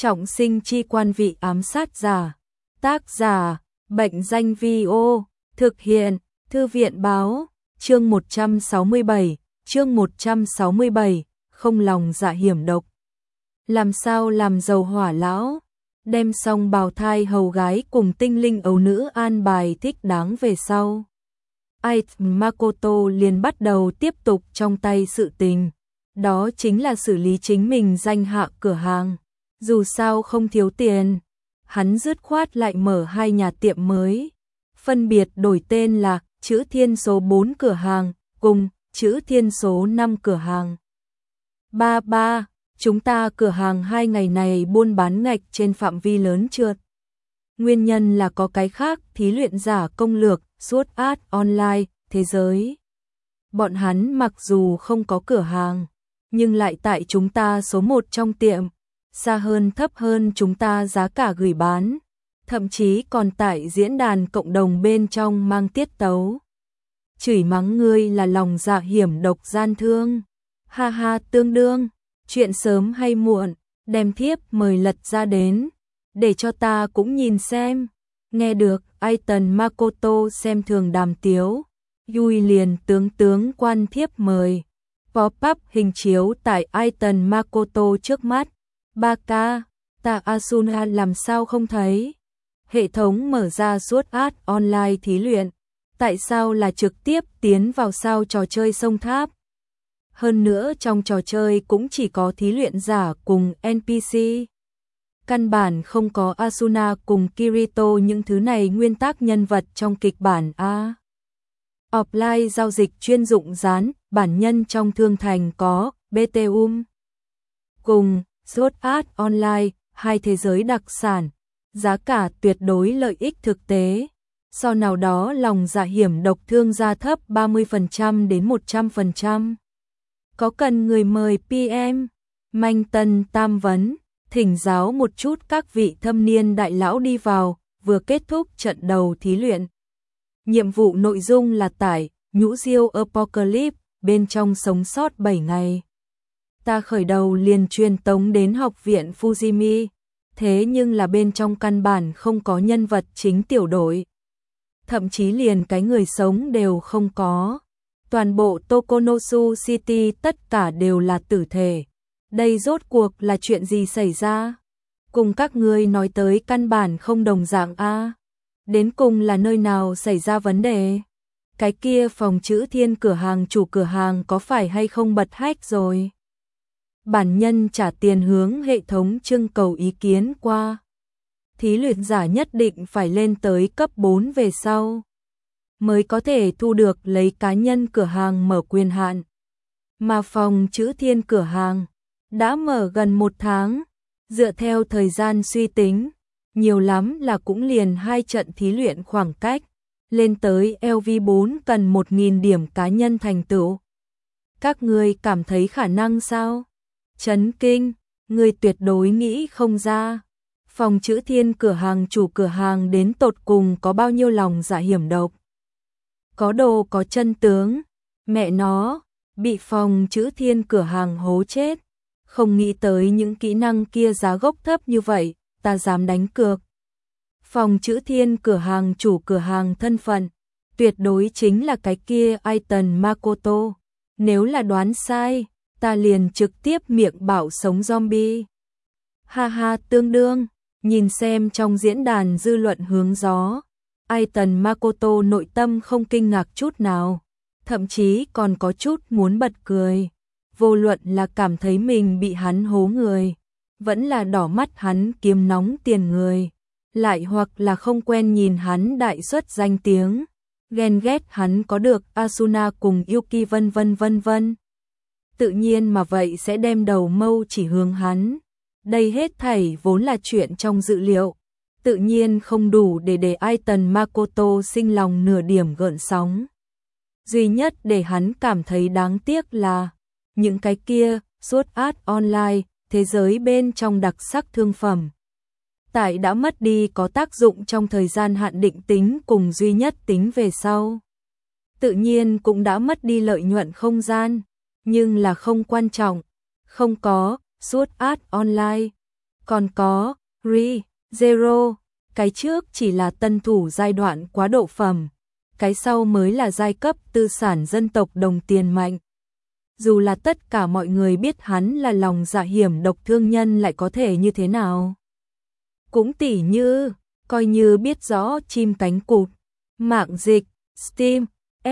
Trọng sinh chi quan vị ám sát giả. Tác giả, Bệnh danh Vi-ô. Thực hiện, Thư viện báo. Chương 167, chương 167, không lòng dạ hiểm độc. Làm sao làm giàu hỏa lão, đem xong bào thai hầu gái cùng tinh linh ấu nữ an bài thích đáng về sau. Makoto liền bắt đầu tiếp tục trong tay sự tình. Đó chính là xử lý chính mình danh hạ cửa hàng. Dù sao không thiếu tiền, hắn dứt khoát lại mở 2 nhà tiệm mới. Phân biệt đổi tên là Chữ Thiên số 4 cửa hàng cùng Chữ Thiên số 5 cửa hàng. Ba, chúng ta cửa hàng 2 ngày này buôn bán ngạch trên phạm vi lớn trượt. Nguyên nhân là có cái khác, thí luyện giả công lược, Sword Art Online, thế giới. Bọn hắn mặc dù không có cửa hàng, nhưng lại tại chúng ta số 1 trong tiệm, xa hơn thấp hơn chúng ta giá cả gửi bán, thậm chí còn tại diễn đàn cộng đồng bên trong mang tiết tấu. Chửi mắng ngươi là lòng dạ hiểm độc gian thương. Ha ha, tương đương, chuyện sớm hay muộn, đem thiếp mời lật ra đến, để cho ta cũng nhìn xem. Nghe được, Aiton Makoto xem thường Đàm Tiếu, Yui liền tướng quan thiếp mời. Pop-up hình chiếu tại Aiton Makoto trước mắt. Baka, ta Asuna làm sao không thấy? Hệ thống mở ra Sword Art Online thí luyện, tại sao là trực tiếp tiến vào sao trò chơi sông tháp? Hơn nữa trong trò chơi cũng chỉ có thí luyện giả cùng NPC. Căn bản không có Asuna cùng Kirito, những thứ này nguyên tắc nhân vật trong kịch bản A. Offline giao dịch chuyên dụng dán, bản nhân trong thương thành có BTUM. Cùng Sword Art Online, 2 thế giới đặc sản, giá cả tuyệt đối lợi ích thực tế. So nào đó lòng dạ hiểm độc thương gia thấp 30% đến 100%. Có cần người mời PM, Manh Tân Tam vấn, thỉnh giáo một chút các vị thâm niên đại lão đi vào, vừa kết thúc trận đầu thí luyện. Nhiệm vụ nội dung là tải Nhũ Diêu Apocalypse bên trong sống sót 7 ngày. Ta khởi đầu liền truyền tống đến học viện Fujimi, thế nhưng là bên trong căn bản không có nhân vật chính tiểu đội. Thậm chí liền cái người sống đều không có. Toàn bộ Tokonosu City tất cả đều là tử thể. Đây rốt cuộc là chuyện gì xảy ra? Cùng các ngươi nói tới căn bản không đồng dạng a. Đến cùng là nơi nào xảy ra vấn đề? Cái kia phòng Chữ Thiên cửa hàng chủ cửa hàng có phải hay không bật hack rồi? Bản nhân trả tiền hướng hệ thống trưng cầu ý kiến qua. Thí luyện giả nhất định phải lên tới cấp 4 về sau mới có thể thu được lấy cá nhân cửa hàng mở quyền hạn. Mà phòng Chữ Thiên cửa hàng đã mở gần 1 tháng, dựa theo thời gian suy tính, nhiều lắm là cũng liền 2 trận thí luyện khoảng cách, lên tới LV4 cần 1.000 điểm cá nhân thành tựu. Các ngươi cảm thấy khả năng sao? Chấn kinh, người tuyệt đối nghĩ không ra. Phòng Chữ Thiên cửa hàng chủ cửa hàng đến tột cùng có bao nhiêu lòng dạ hiểm độc. Có đồ có chân tướng, mẹ nó, bị phòng Chữ Thiên cửa hàng hố chết. Không nghĩ tới những kỹ năng kia giá gốc thấp như vậy, ta dám đánh cược. Phòng Chữ Thiên cửa hàng chủ cửa hàng thân phận, tuyệt đối chính là cái kia Aiton Makoto. Nếu là đoán sai, ta liền trực tiếp miệng bảo sống zombie. Ha ha, tương đương, nhìn xem trong diễn đàn dư luận hướng gió. Aiton Makoto nội tâm không kinh ngạc chút nào, thậm chí còn có chút muốn bật cười. Vô luận là cảm thấy mình bị hắn hố người, vẫn là đỏ mắt hắn kiếm nóng tiền người, lại hoặc là không quen nhìn hắn đại xuất danh tiếng, ghen ghét hắn có được Asuna cùng Yuki vân vân. Tự nhiên mà vậy sẽ đem đầu mâu chỉ hướng hắn. Đây hết thảy vốn là chuyện trong dự liệu, tự nhiên không đủ để Aiton Makoto sinh lòng nửa điểm gợn sóng. Duy nhất để hắn cảm thấy đáng tiếc là những cái kia Sword Art Online, thế giới bên trong đặc sắc thương phẩm. Tại đã mất đi có tác dụng trong thời gian hạn định tính cùng duy nhất tính về sau. Tự nhiên cũng đã mất đi lợi nhuận không gian, nhưng là không quan trọng. Không có Sword Art Online, Còn có Re-Zero, cái trước chỉ là tân thủ giai đoạn quá độ phẩm, cái sau mới là giai cấp tư sản dân tộc đồng tiền mạnh. Dù là tất cả mọi người biết hắn là lòng dạ hiểm độc thương nhân lại có thể như thế nào. Cũng tỉ như, coi như biết rõ chim cánh cụt, mạng dịch, Steam,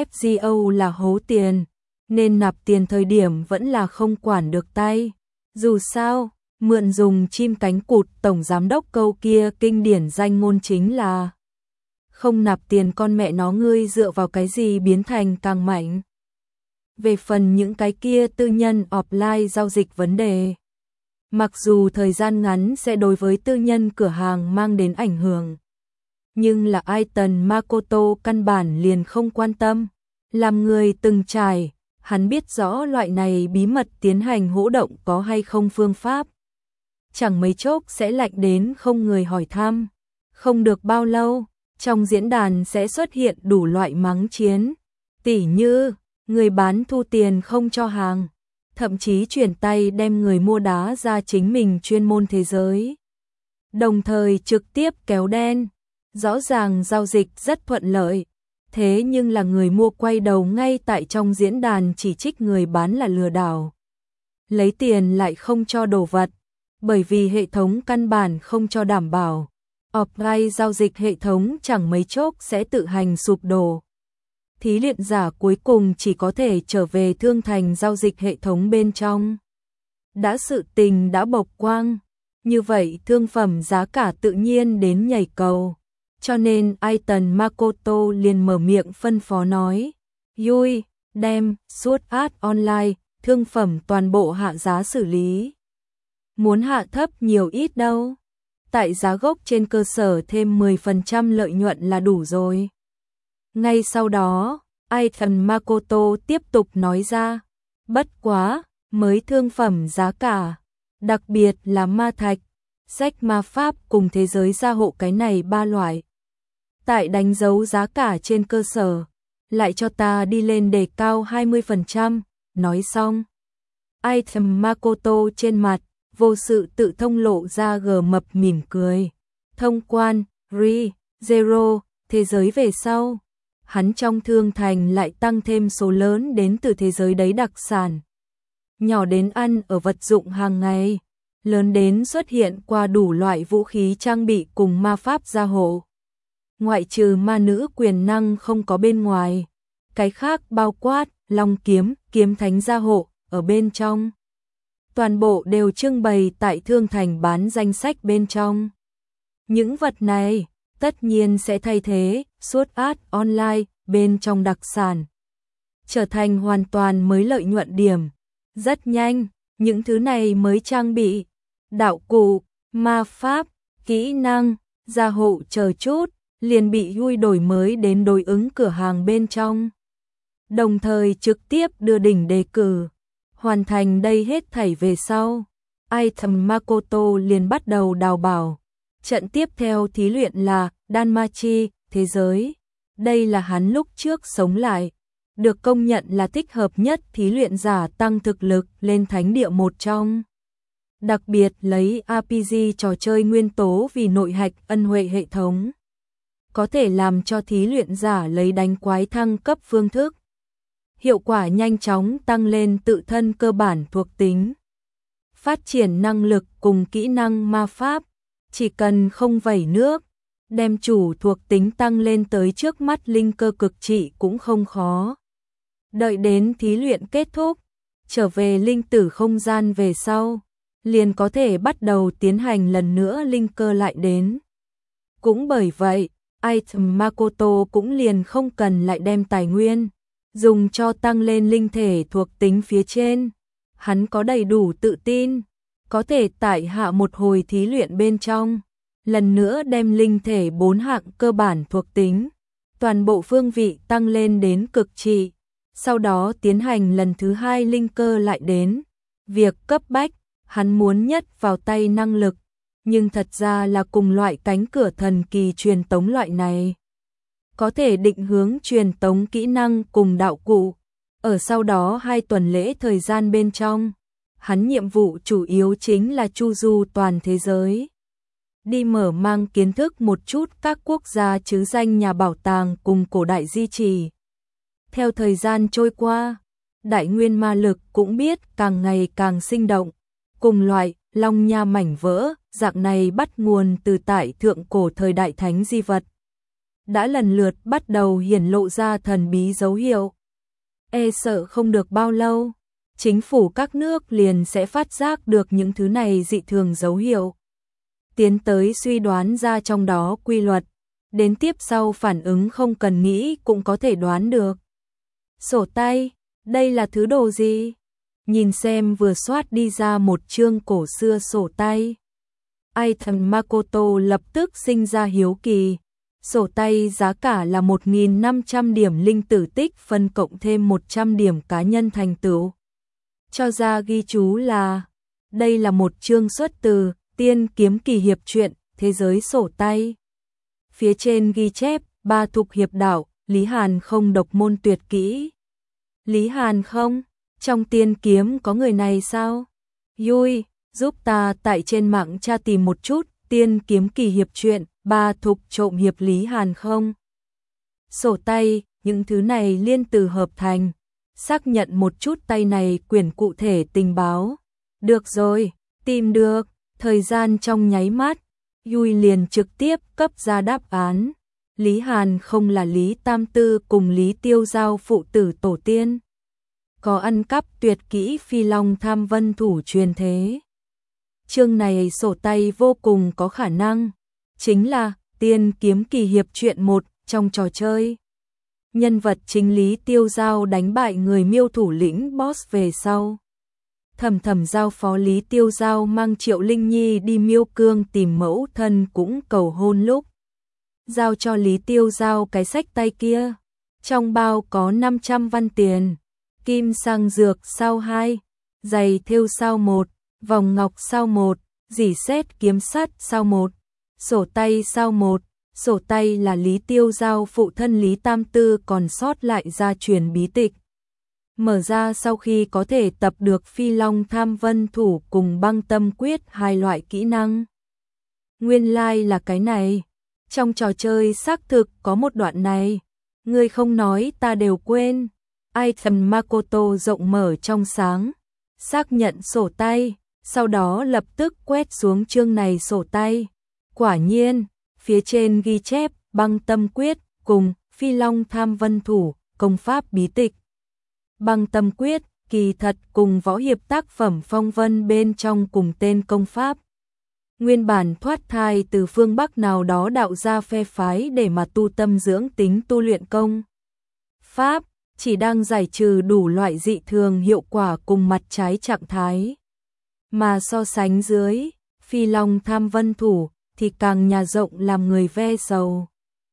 FGO là hố tiền, nên nạp tiền thời điểm vẫn là không quản được tay. Dù sao, mượn dùng chim cánh cụt tổng giám đốc câu kia kinh điển danh ngôn chính là không nạp tiền con mẹ nó ngươi dựa vào cái gì biến thành càng mạnh. Về phần những cái kia tư nhân offline giao dịch vấn đề, mặc dù thời gian ngắn sẽ đối với tư nhân cửa hàng mang đến ảnh hưởng, nhưng là Aiton Makoto căn bản liền không quan tâm. Làm người từng trải, hắn biết rõ loại này bí mật tiến hành hỗ động có hay không phương pháp. Chẳng mấy chốc sẽ lạnh đến không người hỏi thăm. Không được bao lâu, trong diễn đàn sẽ xuất hiện đủ loại mắng chiến. Tỉ như, người bán thu tiền không cho hàng, thậm chí chuyển tay đem người mua đá ra chính mình chuyên môn thế giới. Đồng thời trực tiếp kéo đen. Rõ ràng giao dịch rất thuận lợi, thế nhưng là người mua quay đầu ngay tại trong diễn đàn chỉ trích người bán là lừa đảo. Lấy tiền lại không cho đồ vật, bởi vì hệ thống căn bản không cho đảm bảo. Offline giao dịch hệ thống chẳng mấy chốc sẽ tự hành sụp đổ. Thí luyện giả cuối cùng chỉ có thể trở về thương thành giao dịch hệ thống bên trong. Đã sự tình đã bộc quang, như vậy thương phẩm giá cả tự nhiên đến nhảy cầu. Cho nên Aiton Makoto liền mở miệng phân phó nói, Yui, đem, Sword Art Online, thương phẩm toàn bộ hạ giá xử lý. Muốn hạ thấp nhiều ít đâu, tại giá gốc trên cơ sở thêm 10% lợi nhuận là đủ rồi. Ngay sau đó, Aiton Makoto tiếp tục nói ra, bất quá, mới thương phẩm giá cả, đặc biệt là ma thạch, sách ma pháp cùng thế giới gia hộ cái này ba loại. Tại đánh dấu giá cả trên cơ sở, lại cho ta đi lên đề cao 20%, nói xong. Aiton Makoto trên mặt, vô sự tự thông lộ ra gờ mập mỉm cười. Thông quan, Re-Zero, thế giới về sau. Hắn trong thương thành lại tăng thêm số lớn đến từ thế giới đấy đặc sản. Nhỏ đến ăn ở vật dụng hàng ngày, lớn đến xuất hiện qua đủ loại vũ khí trang bị cùng ma pháp gia hộ. Ngoại trừ ma nữ quyền năng không có bên ngoài, cái khác bao quát, long kiếm, kiếm thánh gia hộ, ở bên trong. Toàn bộ đều trưng bày tại thương thành bán danh sách bên trong. Những vật này, tất nhiên sẽ thay thế, Sword Art Online, bên trong đặc sản. Trở thành hoàn toàn mới lợi nhuận điểm. Rất nhanh, những thứ này mới trang bị, đạo cụ, ma pháp, kỹ năng, gia hộ chờ chút, liền bị Yui đổi mới đến đối ứng cửa hàng bên trong. Đồng thời trực tiếp đưa đỉnh đề cử. Hoàn thành đây hết thảy về sau, Aiton Makoto liền bắt đầu đào bảo. Trận tiếp theo thí luyện là Danmachi, thế giới. Đây là hắn lúc trước sống lại, được công nhận là thích hợp nhất thí luyện giả tăng thực lực lên thánh địa một trong. Đặc biệt lấy RPG trò chơi nguyên tố vì nội hạch ân huệ hệ thống. Có thể làm cho thí luyện giả lấy đánh quái thăng cấp phương thức. Hiệu quả nhanh chóng tăng lên tự thân cơ bản thuộc tính. Phát triển năng lực cùng kỹ năng ma pháp, chỉ cần không vẩy nước, đem chủ thuộc tính tăng lên tới trước mắt linh cơ cực trị cũng không khó. Đợi đến thí luyện kết thúc, trở về linh tử không gian về sau, liền có thể bắt đầu tiến hành lần nữa linh cơ lại đến. Cũng bởi vậy, Aiton Makoto cũng liền không cần lại đem tài nguyên dùng cho tăng lên linh thể thuộc tính phía trên. Hắn có đầy đủ tự tin, có thể tại hạ một hồi thí luyện bên trong, lần nữa đem linh thể 4 hạng cơ bản thuộc tính, toàn bộ phương vị tăng lên đến cực trị, sau đó tiến hành lần thứ 2 linh cơ lại đến. Việc cấp bách, hắn muốn nhất vào tay năng lực, nhưng thật ra là cùng loại cánh cửa thần kỳ truyền tống loại này. Có thể định hướng truyền tống kỹ năng cùng đạo cụ, ở sau đó 2 tuần lễ thời gian bên trong, hắn nhiệm vụ chủ yếu chính là chu du toàn thế giới. Đi mở mang kiến thức một chút các quốc gia chứ danh nhà bảo tàng cùng cổ đại di trì. Theo thời gian trôi qua, Đại Nguyên ma lực cũng biết càng ngày càng sinh động. Cùng loại long nha mảnh vỡ, dạng này bắt nguồn từ tại thượng cổ thời đại thánh di vật. Đã lần lượt bắt đầu hiển lộ ra thần bí dấu hiệu. Sợ không được bao lâu, chính phủ các nước liền sẽ phát giác được những thứ này dị thường dấu hiệu. Tiến tới suy đoán ra trong đó quy luật, đến tiếp sau phản ứng không cần nghĩ cũng có thể đoán được. Sổ tay, đây là thứ đồ gì? Nhìn xem vừa soát đi ra một chương cổ xưa sổ tay. Item Makoto lập tức sinh ra hiếu kỳ. Sổ tay giá cả là 1.500 điểm linh tử tích phân cộng thêm 100 điểm cá nhân thành tựu. Cho ra ghi chú là, đây là một chương xuất từ Tiên Kiếm Kỳ Hiệp truyện, thế giới sổ tay. Phía trên ghi chép, Ba Thục Hiệp đạo, Lý Hàn không độc môn tuyệt kỹ. Lý Hàn không? Trong Tiên Kiếm có người này sao? Yui, giúp ta tại trên mạng tra tìm một chút, Tiên Kiếm Kỳ Hiệp truyện, Ba Thục trộm hiệp Lý Hàn không? Sổ tay, những thứ này liên từ hợp thành. Xác nhận một chút tay này quyển cụ thể tình báo. Được rồi, tìm được. Thời gian trong nháy mắt, Yui liền trực tiếp cấp ra đáp án. Lý Hàn không là Lý Tam Tư cùng Lý Tiêu Giao phụ tử tổ tiên. Có ăn cắp tuyệt kỹ Phi Long Tham Vân thủ truyền thế. Chương này sổ tay vô cùng có khả năng, chính là Tiên Kiếm Kỳ Hiệp truyện 1 trong trò chơi. Nhân vật chính Lý Tiêu Giao đánh bại người Miêu thủ lĩnh boss về sau. Thầm giao phó Lý Tiêu Giao mang Triệu Linh Nhi đi Miêu Cương tìm mẫu thân cũng cầu hôn lúc. Giao cho Lý Tiêu Giao cái xách tay kia. Trong bao có 500 văn tiền. Kim sang dược sao 2, giày thêu sao 1, vòng ngọc sao 1, dỉ sét kiếm sắt sao 1, sổ tay sao 1. Sổ tay là Lý Tiêu Giao phụ thân Lý Tam Tư còn sót lại gia truyền bí tịch. Mở ra sau khi có thể tập được Phi Long Tham Vân thủ cùng Băng Tâm Quyết hai loại kỹ năng. Nguyên lai là cái này. Trong trò chơi xác thực có một đoạn này. Ngươi không nói ta đều quên. Item Makoto rộng mở trong sáng. Xác nhận sổ tay. Sau đó lập tức quét xuống chương này sổ tay. Quả nhiên, phía trên ghi chép Băng Tâm Quyết cùng Phi Long Tham Vân thủ, công pháp bí tịch. Băng Tâm Quyết, kỳ thật cùng võ hiệp tác phẩm phong vân bên trong cùng tên công pháp. Nguyên bản thoát thai từ phương Bắc nào đó đạo ra phe phái để mà tu tâm dưỡng tính tu luyện công. Pháp, chỉ đang giải trừ đủ loại dị thường hiệu quả cùng mặt trái trạng thái. Mà so sánh dưới, Phi Long Tham Vân thủ, thì càng nhà rộng làm người ve sầu.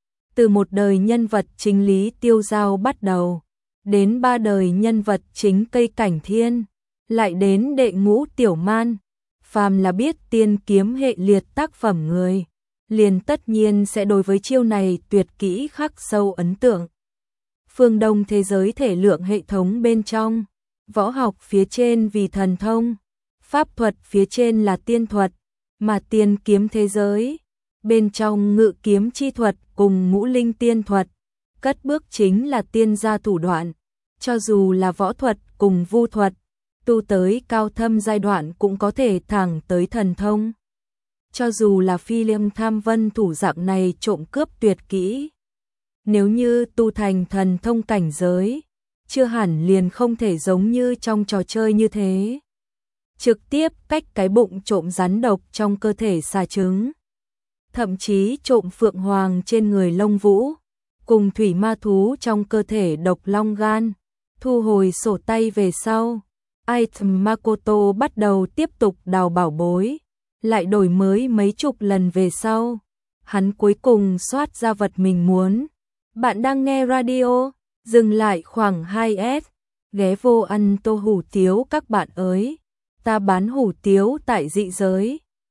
Từ một đời nhân vật chính Lý Tiêu Giao bắt đầu, đến 3 đời nhân vật chính Cây Cảnh Thiên, lại đến đệ ngũ Tiểu Man, phàm là biết tiên kiếm hệ liệt tác phẩm người, liền tất nhiên sẽ đối với chiêu này tuyệt kỹ khắc sâu ấn tượng. Phương Đông thế giới thể lượng hệ thống bên trong, võ học phía trên vì thần thông, pháp thuật phía trên là tiên thuật, mà tiên kiếm thế giới, bên trong ngự kiếm chi thuật cùng ngũ linh tiên thuật, cất bước chính là tiên gia thủ đoạn, cho dù là võ thuật cùng vu thuật, tu tới cao thâm giai đoạn cũng có thể thẳng tới thần thông. Cho dù là Phi Long Tham Vân thủ dạng này trộm cướp tuyệt kỹ, nếu như tu thành thần thông cảnh giới, chưa hẳn liền không thể giống như trong trò chơi như thế. Trực tiếp cách cái bụng trộm rắn độc trong cơ thể xà trứng. Thậm chí trộm phượng hoàng trên người Lông Vũ, cùng thủy ma thú trong cơ thể độc long gan. Thu hồi sổ tay về sau, Item Makoto bắt đầu tiếp tục đào bảo bối, lại đổi mới mấy chục lần về sau. Hắn cuối cùng soát ra vật mình muốn. Bạn đang nghe radio, dừng lại khoảng 2S, ghé vô ăn tô hủ tiếu các bạn ơi. Ta bán hủ tiếu tại dị giới.